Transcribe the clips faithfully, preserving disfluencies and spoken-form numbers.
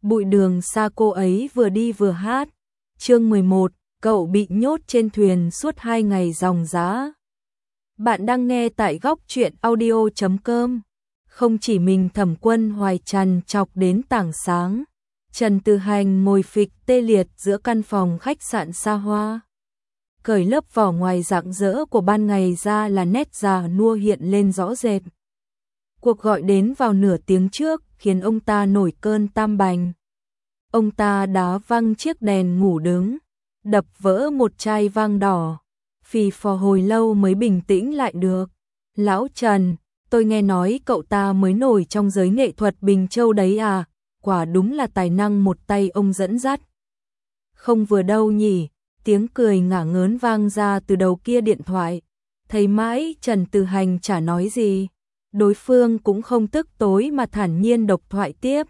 Bụi đường xa cô ấy vừa đi vừa hát. Chương mười một, cậu bị nhốt trên thuyền suốt hai ngày dòng giá. Bạn đang nghe tại góc truyện audio chấm com. Không chỉ mình Thẩm Quân Hoài trằn trọc đến tảng sáng, Trần Từ Hành ngồi phịch tê liệt giữa căn phòng khách sạn xa hoa. Cởi lớp vỏ ngoài rạng rỡ của ban ngày ra là nét già nua hiện lên rõ rệt. Cuộc gọi đến vào nửa tiếng trước khiến ông ta nổi cơn tam bành. Ông ta đá văng chiếc đèn ngủ đứng, đập vỡ một chai vang đỏ, phì phò hồi lâu mới bình tĩnh lại được. Lão Trần, tôi nghe nói cậu ta mới nổi trong giới nghệ thuật Bình Châu đấy à, quả đúng là tài năng một tay ông dẫn dắt. Không vừa đâu nhỉ, tiếng cười ngả ngớn vang ra từ đầu kia điện thoại. Thấy mãi Trần Từ Hành chả nói gì, đối phương cũng không tức tối mà thản nhiên độc thoại tiếp.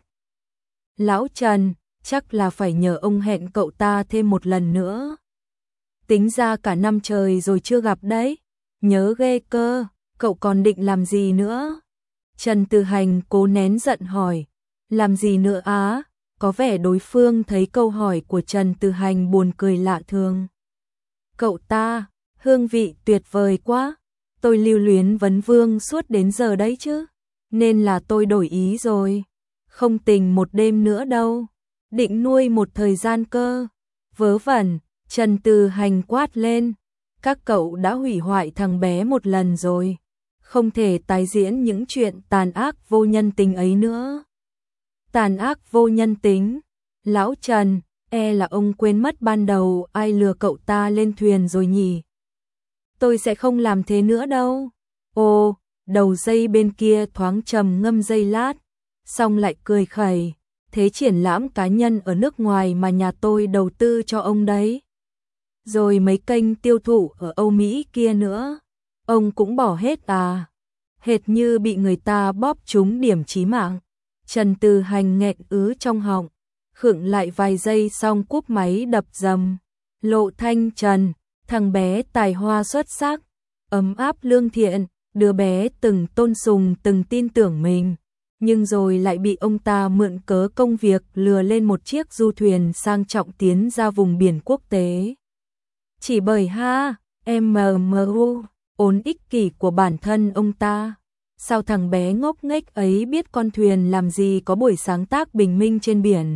Lão Trần, chắc là phải nhờ ông hẹn cậu ta thêm một lần nữa. Tính ra cả năm trời rồi chưa gặp đấy, nhớ ghê cơ, cậu còn định làm gì nữa? Trần Từ Hành cố nén giận hỏi, làm gì nữa á? Có vẻ đối phương thấy câu hỏi của Trần Từ Hành buồn cười lạ thường. Cậu ta, hương vị tuyệt vời quá, tôi lưu luyến vấn vương suốt đến giờ đấy chứ, nên là tôi đổi ý rồi, không tình một đêm nữa đâu, định nuôi một thời gian cơ. Vớ vẩn, Trần Từ Hành quát lên, các cậu đã hủy hoại thằng bé một lần rồi, không thể tái diễn những chuyện tàn ác vô nhân tính ấy nữa. Tàn ác vô nhân tính, lão Trần, e là ông quên mất ban đầu ai lừa cậu ta lên thuyền rồi nhỉ. Tôi sẽ không làm thế nữa đâu. Ồ, đầu dây bên kia thoáng trầm ngâm giây lát, xong lại cười khẩy, thế triển lãm cá nhân ở nước ngoài mà nhà tôi đầu tư cho ông đấy. Rồi mấy kênh tiêu thụ ở Âu Mỹ kia nữa, ông cũng bỏ hết à? Hệt như bị người ta bóp trúng điểm chí mạng. Trần Từ Hành nghẹn ứ trong họng, khựng lại vài giây xong cúp máy đập dầm. Lộ Thanh Trần, thằng bé tài hoa xuất sắc, ấm áp lương thiện, đứa bé từng tôn sùng từng tin tưởng mình, nhưng rồi lại bị ông ta mượn cớ công việc lừa lên một chiếc du thuyền sang trọng tiến ra vùng biển quốc tế. Chỉ bởi ha, em mờ mờ u, ốn ích kỷ của bản thân ông ta. Sao thằng bé ngốc nghếch ấy biết con thuyền làm gì có buổi sáng tác bình minh trên biển,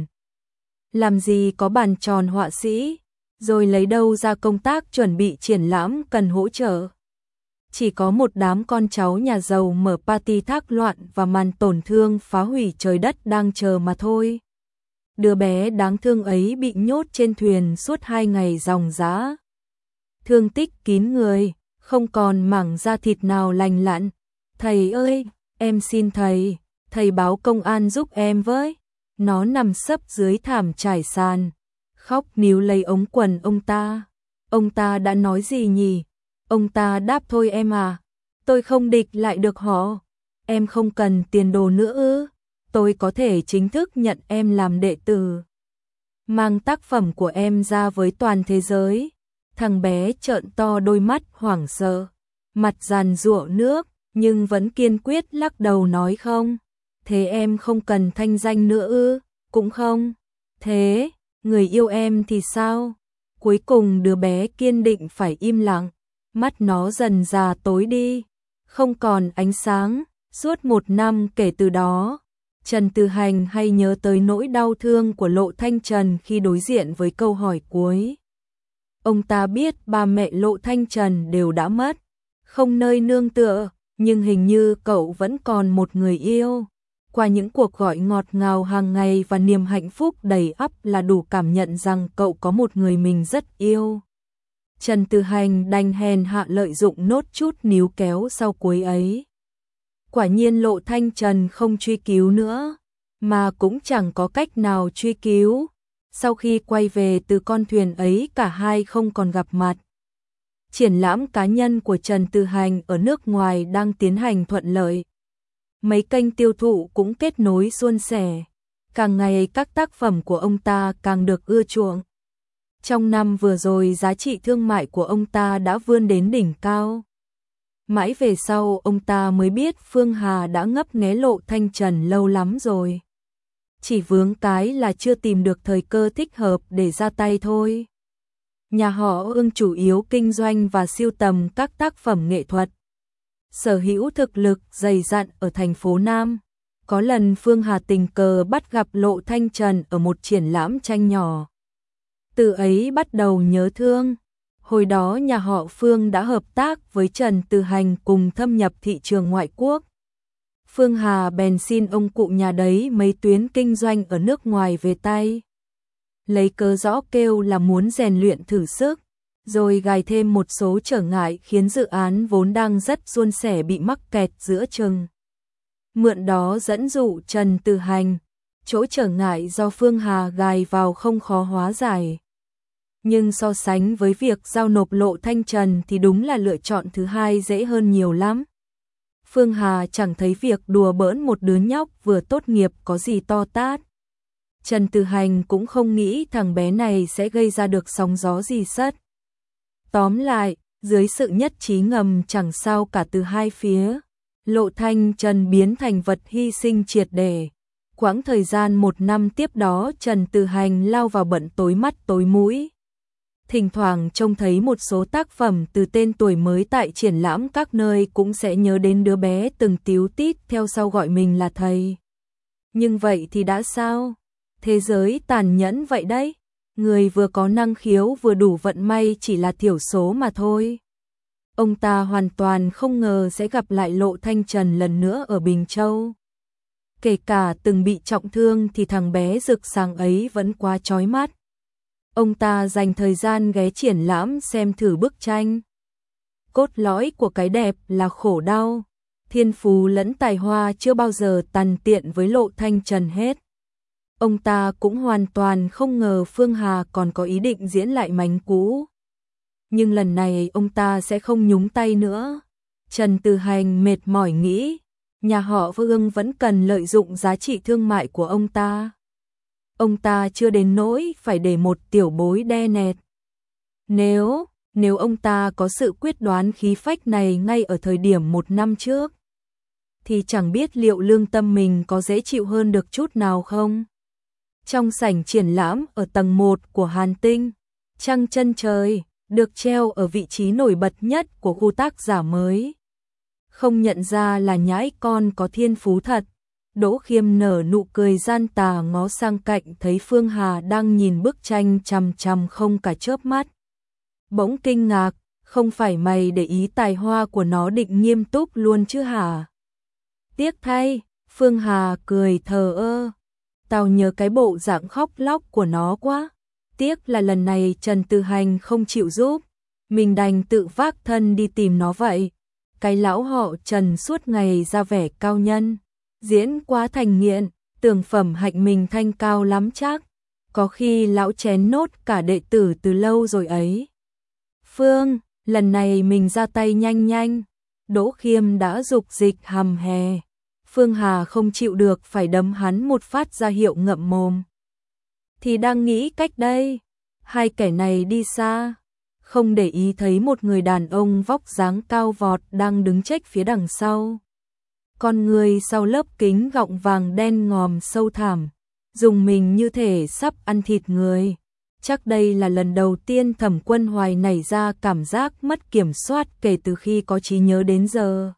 làm gì có bàn tròn họa sĩ, rồi lấy đâu ra công tác chuẩn bị triển lãm cần hỗ trợ. Chỉ có một đám con cháu nhà giàu mở party thác loạn và màn tổn thương phá hủy trời đất đang chờ mà thôi. Đứa bé đáng thương ấy bị nhốt trên thuyền suốt hai ngày dòng giá. Thương tích kín người, không còn mảng da thịt nào lành lặn. Thầy ơi, em xin thầy, thầy báo công an giúp em với. Nó nằm sấp dưới thảm trải sàn, khóc níu lấy ống quần ông ta. Ông ta đã nói gì nhỉ? Ông ta đáp thôi em à, tôi không địch lại được họ. Em không cần tiền đồ nữa ư? Tôi có thể chính thức nhận em làm đệ tử, mang tác phẩm của em ra với toàn thế giới. Thằng bé trợn to đôi mắt hoảng sợ, mặt giàn giụa nước, nhưng vẫn kiên quyết lắc đầu nói không. Thế em không cần thanh danh nữa ư? Cũng không. Thế, người yêu em thì sao? Cuối cùng đứa bé kiên định phải im lặng, mắt nó dần dà tối đi, không còn ánh sáng. Suốt một năm kể từ đó, Trần Từ Hành hay nhớ tới nỗi đau thương của Lộ Thanh Trần khi đối diện với câu hỏi cuối. Ông ta biết ba mẹ Lộ Thanh Trần đều đã mất, không nơi nương tựa, nhưng hình như cậu vẫn còn một người yêu. Qua những cuộc gọi ngọt ngào hàng ngày và niềm hạnh phúc đầy ắp là đủ cảm nhận rằng cậu có một người mình rất yêu. Trần Từ Hành đành hèn hạ lợi dụng nốt chút níu kéo sau cuối ấy. Quả nhiên Lộ Thanh Trần không truy cứu nữa, mà cũng chẳng có cách nào truy cứu. Sau khi quay về từ con thuyền ấy cả hai không còn gặp mặt. Triển lãm cá nhân của Trần Từ Hành ở nước ngoài đang tiến hành thuận lợi. Mấy kênh tiêu thụ cũng kết nối suôn sẻ. Càng ngày các tác phẩm của ông ta càng được ưa chuộng. Trong năm vừa rồi giá trị thương mại của ông ta đã vươn đến đỉnh cao. Mãi về sau ông ta mới biết Phương Hà đã ngấp nghé Lộ Thanh Trần lâu lắm rồi. chỉ vướng cái là chưa tìm được thời cơ thích hợp để ra tay thôi. Nhà họ Ưng chủ yếu kinh doanh và sưu tầm các tác phẩm nghệ thuật. Sở hữu thực lực dày dặn ở thành phố Nam. Có lần Phương Hà tình cờ bắt gặp Lộ Thanh Trần ở một triển lãm tranh nhỏ. Từ ấy bắt đầu nhớ thương. Hồi đó nhà họ Phương đã hợp tác với Trần Từ Hành cùng thâm nhập thị trường ngoại quốc. Phương Hà bèn xin ông cụ nhà đấy mấy tuyến kinh doanh ở nước ngoài về tay. Lấy cớ rõ kêu là muốn rèn luyện thử sức, rồi gài thêm một số trở ngại khiến dự án vốn đang rất suôn sẻ bị mắc kẹt giữa chừng. Mượn đó dẫn dụ Trần Từ Hành, chỗ trở ngại do Phương Hà gài vào không khó hóa giải. Nhưng so sánh với việc giao nộp Lộ Thanh Trần thì đúng là lựa chọn thứ hai dễ hơn nhiều lắm. Phương Hà chẳng thấy việc đùa bỡn một đứa nhóc vừa tốt nghiệp có gì to tát. Trần Từ Hành cũng không nghĩ thằng bé này sẽ gây ra được sóng gió gì sất. Tóm lại, dưới sự nhất trí ngầm chẳng sao cả từ hai phía, Lộ Thanh Trần biến thành vật hy sinh triệt để. Quãng thời gian một năm tiếp đó Trần Từ Hành lao vào bận tối mắt tối mũi. Thỉnh thoảng trông thấy một số tác phẩm từ tên tuổi mới tại triển lãm các nơi cũng sẽ nhớ đến đứa bé từng tíu tít theo sau gọi mình là thầy. Nhưng vậy thì đã sao? Thế giới tàn nhẫn vậy đấy. Người vừa có năng khiếu vừa đủ vận may chỉ là thiểu số mà thôi. Ông ta hoàn toàn không ngờ sẽ gặp lại Lộ Thanh Trần lần nữa ở Bình Châu. Kể cả từng bị trọng thương thì thằng bé rực sáng ấy vẫn quá chói mắt. Ông ta dành thời gian ghé triển lãm xem thử bức tranh. Cốt lõi của cái đẹp là khổ đau. Thiên phú lẫn tài hoa chưa bao giờ tàn tiện với Lộ Thanh Trần hết. Ông ta cũng hoàn toàn không ngờ Phương Hà còn có ý định diễn lại mánh cũ. Nhưng lần này ông ta sẽ không nhúng tay nữa. Trần Từ Hành mệt mỏi nghĩ, nhà họ Vương vẫn cần lợi dụng giá trị thương mại của ông ta. Ông ta chưa đến nỗi phải để một tiểu bối đe nẹt. Nếu, nếu ông ta có sự quyết đoán khí phách này ngay ở thời điểm một năm trước, thì chẳng biết liệu lương tâm mình có dễ chịu hơn được chút nào không. Trong sảnh triển lãm ở tầng một của Hàn Tinh, Trăng Chân Trời được treo ở vị trí nổi bật nhất của khu tác giả mới. Không nhận ra là nhãi con có thiên phú thật. Đỗ Khiêm nở nụ cười gian tà ngó sang cạnh thấy Phương Hà đang nhìn bức tranh chằm chằm không cả chớp mắt. Bỗng kinh ngạc, không phải mày để ý tài hoa của nó định nghiêm túc luôn chứ hả? Tiếc thay, Phương Hà cười thờ ơ. Tao nhớ cái bộ dạng khóc lóc của nó quá. Tiếc là lần này Trần Từ Hành không chịu giúp. Mình đành tự vác thân đi tìm nó vậy. Cái lão họ Trần suốt ngày ra vẻ cao nhân. Diễn quá thành nghiện, tưởng phẩm hạnh mình thanh cao lắm chắc. Có khi lão chén nốt cả đệ tử từ lâu rồi ấy. Phương, lần này mình ra tay nhanh nhanh. Đỗ Khiêm đã dục dịch hầm hè. Phương Hà không chịu được phải đấm hắn một phát ra hiệu ngậm mồm. Thì đang nghĩ cách đây. Hai kẻ này đi xa. Không để ý thấy một người đàn ông vóc dáng cao vọt đang đứng chếch phía đằng sau. Con người sau lớp kính gọng vàng đen ngòm sâu thẳm, dùng mình như thể sắp ăn thịt người. Chắc đây là lần đầu tiên Thẩm Quân Hoài nảy ra cảm giác mất kiểm soát kể từ khi có trí nhớ đến giờ.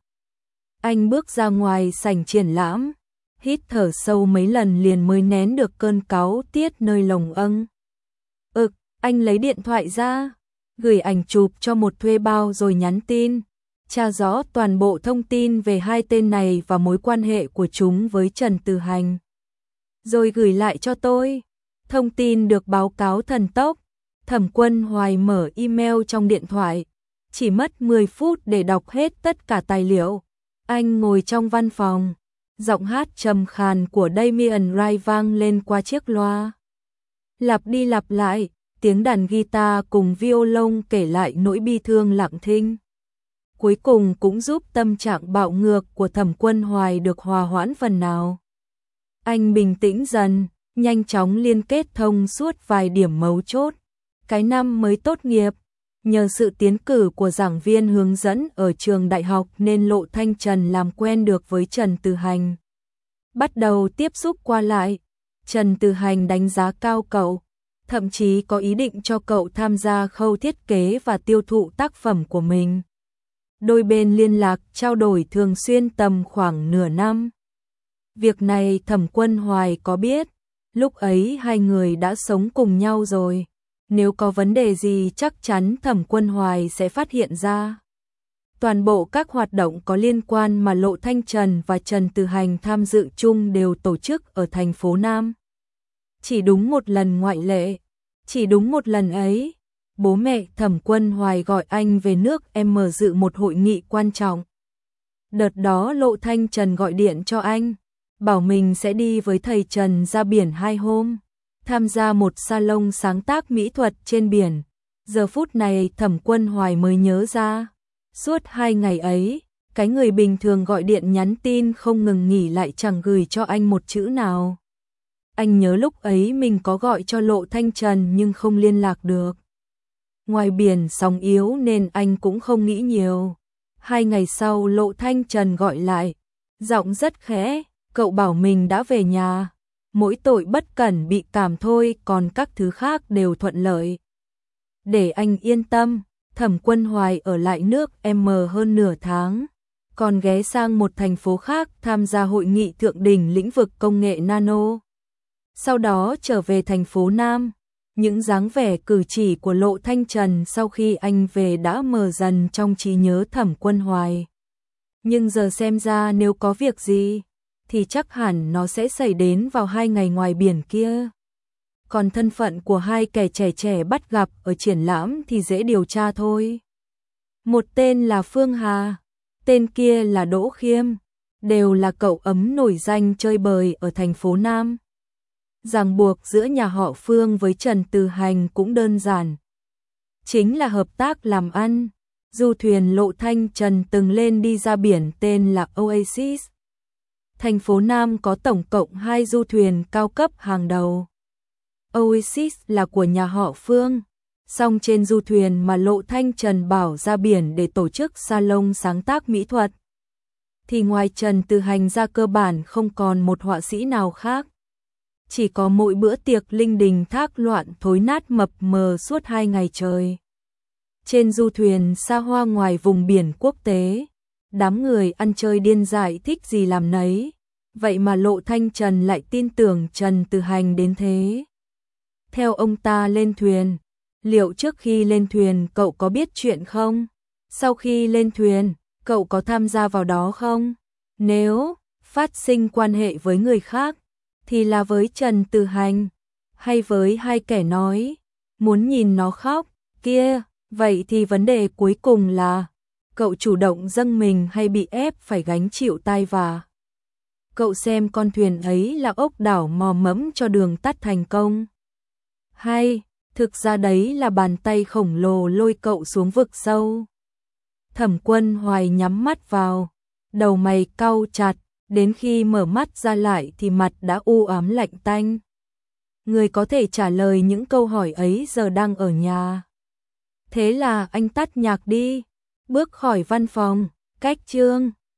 Anh bước ra ngoài sảnh triển lãm, hít thở sâu mấy lần liền mới nén được cơn cáu tiết nơi lồng âng. Ực, anh lấy điện thoại ra, gửi ảnh chụp cho một thuê bao rồi nhắn tin. Tra rõ toàn bộ thông tin về hai tên này và mối quan hệ của chúng với Trần Từ Hành. Rồi gửi lại cho tôi. Thông tin được báo cáo thần tốc. Thẩm Quân Hoài mở email trong điện thoại. Chỉ mất mười phút để đọc hết tất cả tài liệu. Anh ngồi trong văn phòng. Giọng hát trầm khàn của Damien Rai vang lên qua chiếc loa. Lặp đi lặp lại, tiếng đàn guitar cùng violon kể lại nỗi bi thương lặng thinh. Cuối cùng cũng giúp tâm trạng bạo ngược của Thẩm Quân Hoài được hòa hoãn phần nào. Anh bình tĩnh dần, nhanh chóng liên kết thông suốt vài điểm mấu chốt. Cái năm mới tốt nghiệp, nhờ sự tiến cử của giảng viên hướng dẫn ở trường đại học nên Lộ Thanh Trần làm quen được với Trần Từ Hành. Bắt đầu tiếp xúc qua lại, Trần Từ Hành đánh giá cao cậu, thậm chí có ý định cho cậu tham gia khâu thiết kế và tiêu thụ tác phẩm của mình. Đôi bên liên lạc trao đổi thường xuyên tầm khoảng nửa năm. Việc này Thẩm Quân Hoài có biết, lúc ấy hai người đã sống cùng nhau rồi. Nếu có vấn đề gì chắc chắn Thẩm Quân Hoài sẽ phát hiện ra. Toàn bộ các hoạt động có liên quan mà Lộ Thanh Trần và Trần Từ Hành tham dự chung đều tổ chức ở thành phố Nam. Chỉ đúng một lần ngoại lệ, chỉ đúng một lần ấy, bố mẹ Thẩm Quân Hoài gọi anh về nước em mở dự một hội nghị quan trọng. Đợt đó Lộ Thanh Trần gọi điện cho anh, bảo mình sẽ đi với thầy Trần ra biển hai hôm, tham gia một salon sáng tác mỹ thuật trên biển. Giờ phút này Thẩm Quân Hoài mới nhớ ra, suốt hai ngày ấy, cái người bình thường gọi điện nhắn tin không ngừng nghỉ lại chẳng gửi cho anh một chữ nào. Anh nhớ lúc ấy mình có gọi cho Lộ Thanh Trần nhưng không liên lạc được. Ngoài biển sóng yếu nên anh cũng không nghĩ nhiều. Hai ngày sau Lộ Thanh Trần gọi lại, giọng rất khẽ, cậu bảo mình đã về nhà. Mỗi tội bất cẩn bị cảm thôi, còn các thứ khác đều thuận lợi. Để anh yên tâm, Thẩm Quân Hoài ở lại nước M hơn nửa tháng, còn ghé sang một thành phố khác tham gia hội nghị thượng đỉnh lĩnh vực công nghệ nano. Sau đó trở về thành phố Nam, những dáng vẻ cử chỉ của Lộ Thanh Trần sau khi anh về đã mờ dần trong trí nhớ Thẩm Quân Hoài. Nhưng giờ xem ra nếu có việc gì, thì chắc hẳn nó sẽ xảy đến vào hai ngày ngoài biển kia. Còn thân phận của hai kẻ trẻ trẻ bắt gặp ở triển lãm thì dễ điều tra thôi. Một tên là Phương Hà, tên kia là Đỗ Khiêm, đều là cậu ấm nổi danh chơi bời ở thành phố Nam. Ràng buộc giữa nhà họ Phương với Trần Từ Hành cũng đơn giản. Chính là hợp tác làm ăn. Du thuyền Lộ Thanh Trần từng lên đi ra biển tên là Oasis. Thành phố Nam có tổng cộng hai du thuyền cao cấp hàng đầu. Oasis là của nhà họ Phương, song trên du thuyền mà Lộ Thanh Trần bảo ra biển để tổ chức salon sáng tác mỹ thuật, thì ngoài Trần Từ Hành ra cơ bản không còn một họa sĩ nào khác. Chỉ có mỗi bữa tiệc linh đình thác loạn thối nát mập mờ suốt hai ngày trời. Trên du thuyền xa hoa ngoài vùng biển quốc tế, đám người ăn chơi điên dại thích gì làm nấy, vậy mà Lộ Thanh Trần lại tin tưởng Trần Từ Hành đến thế. Theo ông ta lên thuyền, liệu trước khi lên thuyền cậu có biết chuyện không? Sau khi lên thuyền, cậu có tham gia vào đó không? Nếu phát sinh quan hệ với người khác, thì là với Trần Từ Hành, hay với hai kẻ nói, muốn nhìn nó khóc, kia, vậy thì vấn đề cuối cùng là, cậu chủ động dâng mình hay bị ép phải gánh chịu tai vạ? Cậu xem con thuyền ấy là ốc đảo mò mẫm cho đường tắt thành công. Hay, thực ra đấy là bàn tay khổng lồ lôi cậu xuống vực sâu. Thẩm Quân Hoài nhắm mắt vào, đầu mày cau chặt, đến khi mở mắt ra lại thì mặt đã u ám lạnh tanh. Người có thể trả lời những câu hỏi ấy giờ đang ở nhà. Thế là anh tắt nhạc đi, bước khỏi văn phòng, cách chương.